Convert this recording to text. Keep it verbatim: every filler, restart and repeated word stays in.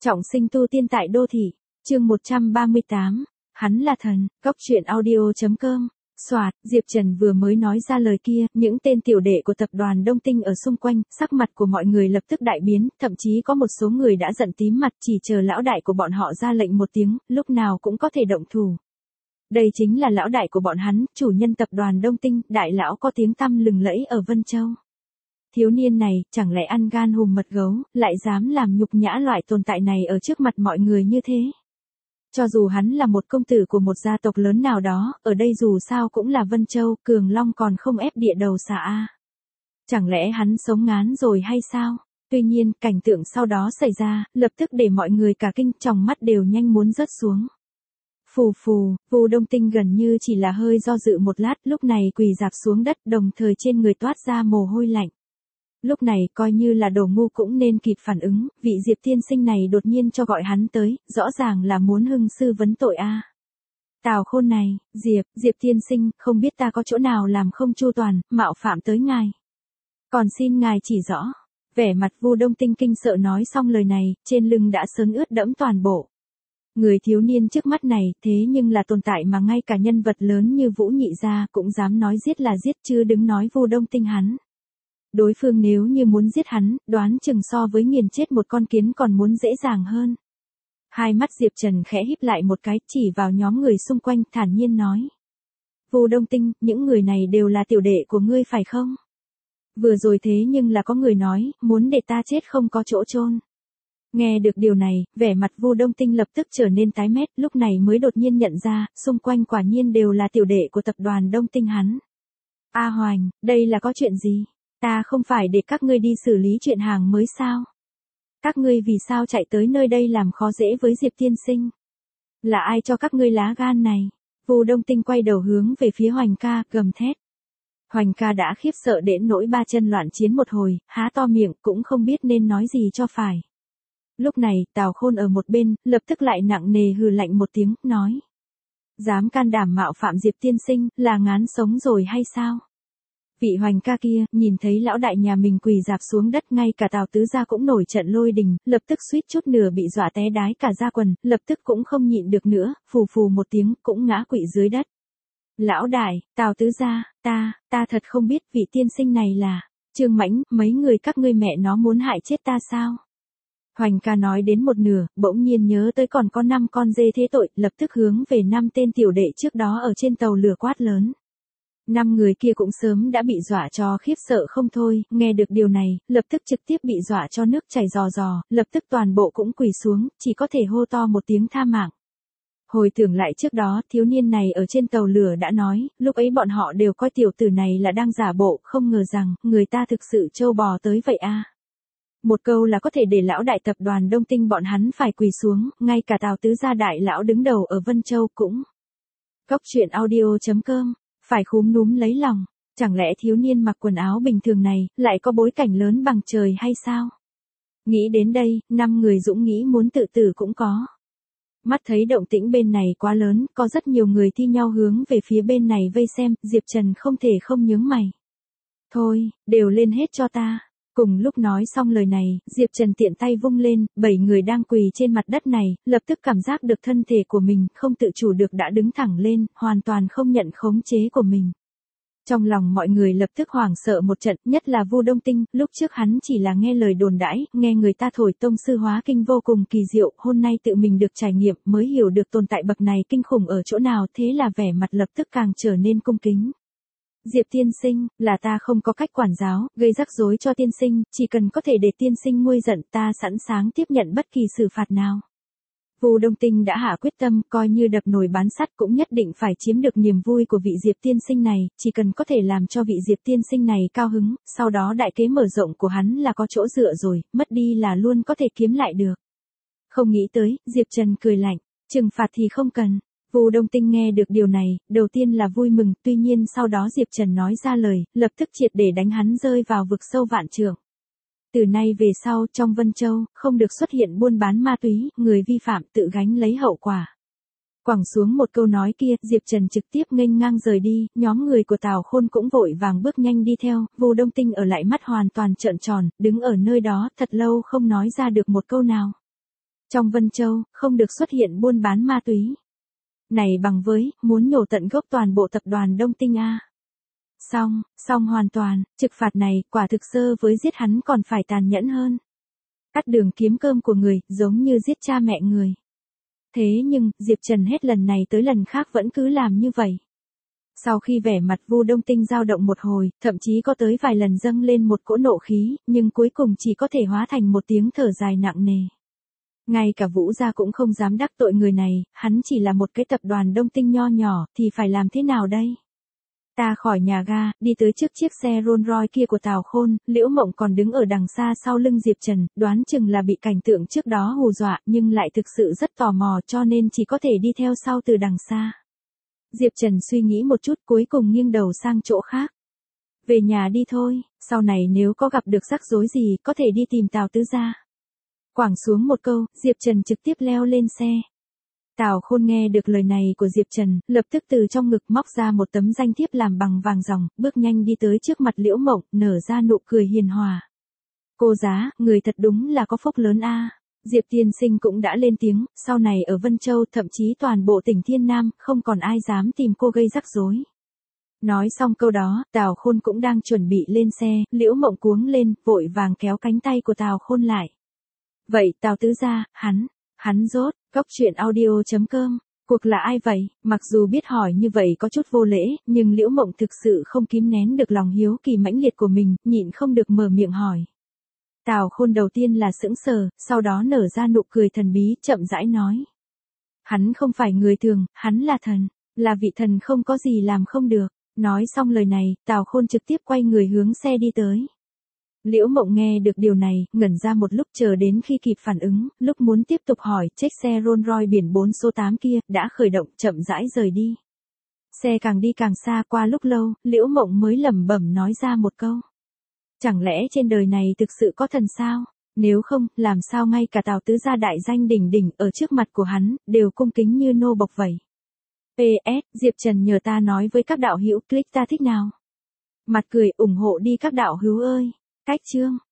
Trọng sinh tu tiên tại đô thị, chương một trăm ba mươi tám, hắn là thần, góc truyện audio.com. Soạt, Diệp Trần vừa mới nói ra lời kia, những tên tiểu đệ của tập đoàn Đông Tinh ở xung quanh, sắc mặt của mọi người lập tức đại biến, thậm chí có một số người đã giận tím mặt chỉ chờ lão đại của bọn họ ra lệnh một tiếng, lúc nào cũng có thể động thủ. Đây chính là lão đại của bọn hắn, chủ nhân tập đoàn Đông Tinh, đại lão có tiếng tăm lừng lẫy ở Vân Châu. Thiếu niên này, chẳng lẽ ăn gan hùm mật gấu, lại dám làm nhục nhã loại tồn tại này ở trước mặt mọi người như thế. Cho dù hắn là một công tử của một gia tộc lớn nào đó, ở đây dù sao cũng là Vân Châu, Cường Long còn không ép địa đầu xà a. Chẳng lẽ hắn sống ngán rồi hay sao? Tuy nhiên, cảnh tượng sau đó xảy ra, lập tức để mọi người cả kinh, tròng mắt đều nhanh muốn rớt xuống. Phù phù, Vu Đông Tinh gần như chỉ là hơi do dự một lát, lúc này quỳ rạp xuống đất, đồng thời trên người toát ra mồ hôi lạnh. Lúc này coi như là đồ ngu cũng nên kịp phản ứng, vị Diệp tiên sinh này đột nhiên cho gọi hắn tới, rõ ràng là muốn hưng sư vấn tội a. À. Tào Khôn này, Diệp, Diệp tiên sinh, không biết ta có chỗ nào làm không chu toàn, mạo phạm tới ngài. Còn xin ngài chỉ rõ. Vẻ mặt Vu Đông Tinh kinh sợ nói xong lời này, trên lưng đã sớm ướt đẫm toàn bộ. Người thiếu niên trước mắt này, thế nhưng là tồn tại mà ngay cả nhân vật lớn như Vũ Nhị gia cũng dám nói giết là giết, chứ đừng nói Vu Đông Tinh hắn. Đối phương nếu như muốn giết hắn, đoán chừng so với nghiền chết một con kiến còn muốn dễ dàng hơn. Hai mắt Diệp Trần khẽ híp lại một cái, chỉ vào nhóm người xung quanh, thản nhiên nói. Vu Đông Tinh, những người này đều là tiểu đệ của ngươi phải không? Vừa rồi thế nhưng là có người nói, muốn để ta chết không có chỗ chôn. Nghe được điều này, vẻ mặt Vu Đông Tinh lập tức trở nên tái mét, lúc này mới đột nhiên nhận ra, xung quanh quả nhiên đều là tiểu đệ của tập đoàn Đông Tinh hắn. A Hoành, đây là có chuyện gì? Ta không phải để các ngươi đi xử lý chuyện hàng mới sao? Các ngươi vì sao chạy tới nơi đây làm khó dễ với Diệp tiên sinh? Là ai cho các ngươi lá gan này? Vu Đông Tinh quay đầu hướng về phía Hoành ca, gầm thét. Hoành ca đã khiếp sợ đến nỗi ba chân loạn chiến một hồi, há to miệng cũng không biết nên nói gì cho phải. Lúc này, Tào Khôn ở một bên, lập tức lại nặng nề hừ lạnh một tiếng, nói. Dám can đảm mạo phạm Diệp tiên sinh, là ngán sống rồi hay sao? Vị Hoành ca kia, nhìn thấy lão đại nhà mình quỳ rạp xuống đất, ngay cả Tào tứ gia cũng nổi trận lôi đình, lập tức suýt chút nửa bị dọa té đái cả da quần, lập tức cũng không nhịn được nữa, phù phù một tiếng, cũng ngã quỵ dưới đất. Lão đại, Tào tứ gia, ta, ta thật không biết vị tiên sinh này là, Trương Mãnh, mấy người các ngươi mẹ nó muốn hại chết ta sao? Hoành ca nói đến một nửa, bỗng nhiên nhớ tới còn có năm con dê thế tội, lập tức hướng về năm tên tiểu đệ trước đó ở trên tàu lửa quát lớn. Năm người kia cũng sớm đã bị dọa cho khiếp sợ không thôi, nghe được điều này, lập tức trực tiếp bị dọa cho nước chảy rò rò, lập tức toàn bộ cũng quỳ xuống, chỉ có thể hô to một tiếng tha mạng. Hồi tưởng lại trước đó, thiếu niên này ở trên tàu lửa đã nói, lúc ấy bọn họ đều coi tiểu tử này là đang giả bộ, không ngờ rằng, người ta thực sự trâu bò tới vậy a. À. Một câu là có thể để lão đại tập đoàn Đông Tinh bọn hắn phải quỳ xuống, ngay cả Tào tứ gia đại lão đứng đầu ở Vân Châu cũng. Góc truyện audio.com, phải khúm núm lấy lòng, chẳng lẽ thiếu niên mặc quần áo bình thường này, lại có bối cảnh lớn bằng trời hay sao? Nghĩ đến đây, năm người dũng nghĩ muốn tự tử cũng có. Mắt thấy động tĩnh bên này quá lớn, có rất nhiều người thi nhau hướng về phía bên này vây xem, Diệp Trần không thể không nhướng mày. Thôi, đều lên hết cho ta. Cùng lúc nói xong lời này, Diệp Trần tiện tay vung lên, bảy người đang quỳ trên mặt đất này, lập tức cảm giác được thân thể của mình, không tự chủ được đã đứng thẳng lên, hoàn toàn không nhận khống chế của mình. Trong lòng mọi người lập tức hoảng sợ một trận, nhất là Vu Đông Tinh, lúc trước hắn chỉ là nghe lời đồn đãi, nghe người ta thổi tông sư hóa kinh vô cùng kỳ diệu, hôm nay tự mình được trải nghiệm mới hiểu được tồn tại bậc này kinh khủng ở chỗ nào, thế là vẻ mặt lập tức càng trở nên cung kính. Diệp tiên sinh, là ta không có cách quản giáo, gây rắc rối cho tiên sinh, chỉ cần có thể để tiên sinh nguôi giận, ta sẵn sàng tiếp nhận bất kỳ xử phạt nào. Vu Đông Tinh đã hạ quyết tâm, coi như đập nồi bán sắt cũng nhất định phải chiếm được niềm vui của vị Diệp tiên sinh này, chỉ cần có thể làm cho vị Diệp tiên sinh này cao hứng, sau đó đại kế mở rộng của hắn là có chỗ dựa rồi, mất đi là luôn có thể kiếm lại được. Không nghĩ tới, Diệp Trần cười lạnh, trừng phạt thì không cần. Vu Đông Tinh nghe được điều này, đầu tiên là vui mừng, tuy nhiên sau đó Diệp Trần nói ra lời, lập tức triệt để đánh hắn rơi vào vực sâu vạn trượng. Từ nay về sau, trong Vân Châu, không được xuất hiện buôn bán ma túy, người vi phạm tự gánh lấy hậu quả. Quẳng xuống một câu nói kia, Diệp Trần trực tiếp nghênh ngang rời đi, nhóm người của Tào Khôn cũng vội vàng bước nhanh đi theo, Vu Đông Tinh ở lại mắt hoàn toàn trợn tròn, đứng ở nơi đó, thật lâu không nói ra được một câu nào. Trong Vân Châu, không được xuất hiện buôn bán ma túy. Này bằng với, muốn nhổ tận gốc toàn bộ tập đoàn Đông Tinh A. Xong, xong hoàn toàn, trực phạt này, quả thực sơ với giết hắn còn phải tàn nhẫn hơn. Cắt đường kiếm cơm của người, giống như giết cha mẹ người. Thế nhưng, Diệp Trần hết lần này tới lần khác vẫn cứ làm như vậy. Sau khi vẻ mặt Vu Đông Tinh dao động một hồi, thậm chí có tới vài lần dâng lên một cỗ nộ khí, nhưng cuối cùng chỉ có thể hóa thành một tiếng thở dài nặng nề. Ngay cả Vũ gia cũng không dám đắc tội người này, hắn chỉ là một cái tập đoàn Đông Tinh nho nhỏ, thì phải làm thế nào đây? Ta khỏi nhà ga, đi tới trước chiếc xe Rolls Royce kia của Tào Khôn, Liễu Mộng còn đứng ở đằng xa sau lưng Diệp Trần, đoán chừng là bị cảnh tượng trước đó hù dọa, nhưng lại thực sự rất tò mò cho nên chỉ có thể đi theo sau từ đằng xa. Diệp Trần suy nghĩ một chút cuối cùng nghiêng đầu sang chỗ khác. Về nhà đi thôi, sau này nếu có gặp được rắc rối gì có thể đi tìm Tào Tứ gia. Quẳng xuống một câu, Diệp Trần trực tiếp leo lên xe. Tào Khôn nghe được lời này của Diệp Trần, lập tức từ trong ngực móc ra một tấm danh thiếp làm bằng vàng ròng, bước nhanh đi tới trước mặt Liễu Mộng, nở ra nụ cười hiền hòa. Cô giá, người thật đúng là có phúc lớn a. Diệp tiên sinh cũng đã lên tiếng, sau này ở Vân Châu thậm chí toàn bộ tỉnh Thiên Nam, không còn ai dám tìm cô gây rắc rối. Nói xong câu đó, Tào Khôn cũng đang chuẩn bị lên xe, Liễu Mộng cuống lên, vội vàng kéo cánh tay của Tào Khôn lại. Vậy Tào Tứ gia, hắn, hắn rốt, Cốc Truyện Audio chấm com, cuộc là ai vậy? Mặc dù biết hỏi như vậy có chút vô lễ, nhưng Liễu Mộng thực sự không kìm nén được lòng hiếu kỳ mãnh liệt của mình, nhịn không được mở miệng hỏi. Tào Khôn đầu tiên là sững sờ, sau đó nở ra nụ cười thần bí, chậm rãi nói. Hắn không phải người thường, hắn là thần, là vị thần không có gì làm không được. Nói xong lời này, Tào Khôn trực tiếp quay người hướng xe đi tới. Liễu Mộng nghe được điều này, ngẩn ra một lúc chờ đến khi kịp phản ứng, lúc muốn tiếp tục hỏi, chiếc xe Rolls Royce biển bốn số tám kia, đã khởi động, chậm rãi rời đi. Xe càng đi càng xa, qua lúc lâu, Liễu Mộng mới lẩm bẩm nói ra một câu. Chẳng lẽ trên đời này thực sự có thần sao? Nếu không, làm sao ngay cả Tào Tứ gia đại danh đỉnh đỉnh ở trước mặt của hắn, đều cung kính như nô bộc vậy. pê ét, Diệp Trần nhờ ta nói với các đạo hữu, click ta thích nào. Mặt cười, ủng hộ đi các đạo hữu ơi. Cách chương.